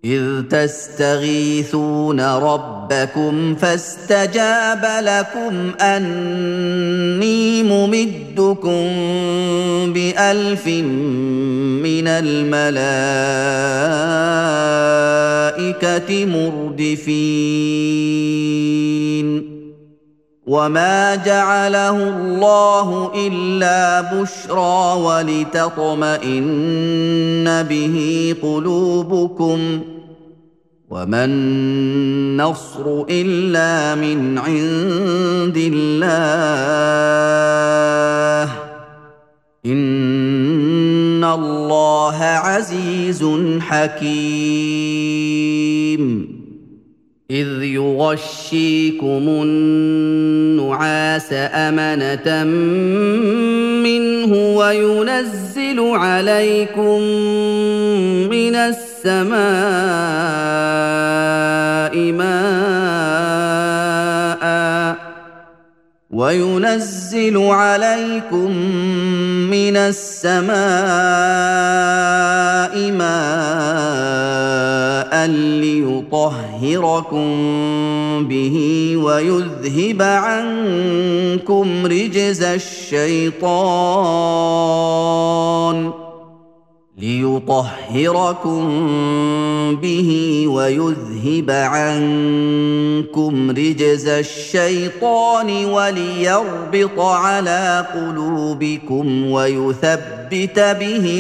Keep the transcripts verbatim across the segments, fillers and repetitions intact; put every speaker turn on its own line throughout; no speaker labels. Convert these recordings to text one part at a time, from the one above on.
إذ تستغيثون ربكم فاستجاب لكم أني ممدكم بألف من الملائكة مردفين وما جعله الله إلا بشرى ولتطمئن به قلوبكم وما النصر إلا من عند الله إن الله عزيز حكيم إذ يغشيكم النعاس أمنة منه وينزل عليكم من السماء ماء وينزل عليكم من السماء ماء ليطهركم به ويذهب عنكم رجز الشيطان ليطهركم به ويذهب عنكم رجز الشيطان وليربط على قلوبكم ويثبت به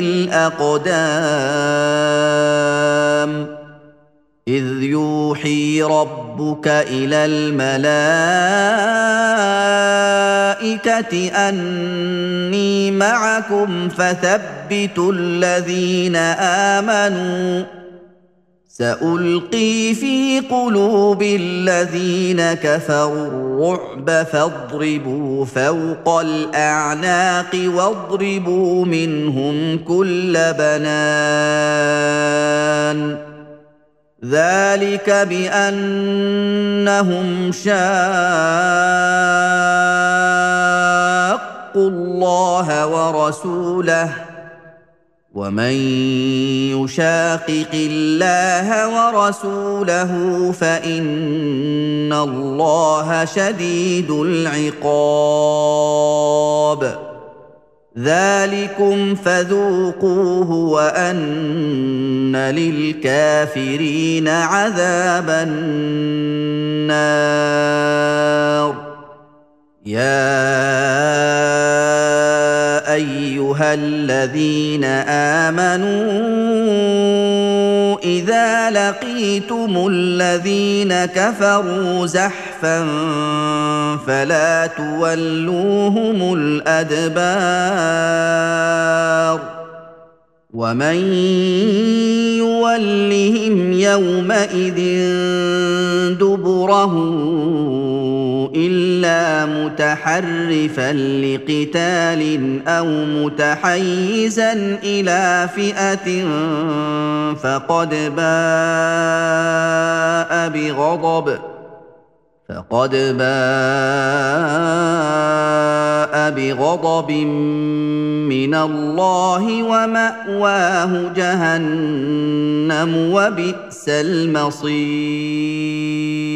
الأقدام إذ يوحي ربك إلى الملائكة أني معكم فثبتوا الذين آمنوا سألقي في قلوب الذين كفروا الرعب فاضربوا فوق الأعناق واضربوا منهم كل بنان ذلك بأنهم شاقوا الله ورسوله ومن يشاقق الله ورسوله فإن الله شديد العقاب ذلكم فذوقوه وأن للكافرين عذاب النار يا أيها الذين آمنوا إذا لقيتم الذين كفروا زحفا فلا تولوهم الأدبار ومن يولهم يومئذ دبره إلا متحرفا لقتال أو متحيزا إلى فئة فقد باء بغضب فقد باء بغضب من الله ومأواه جهنم وبئس المصير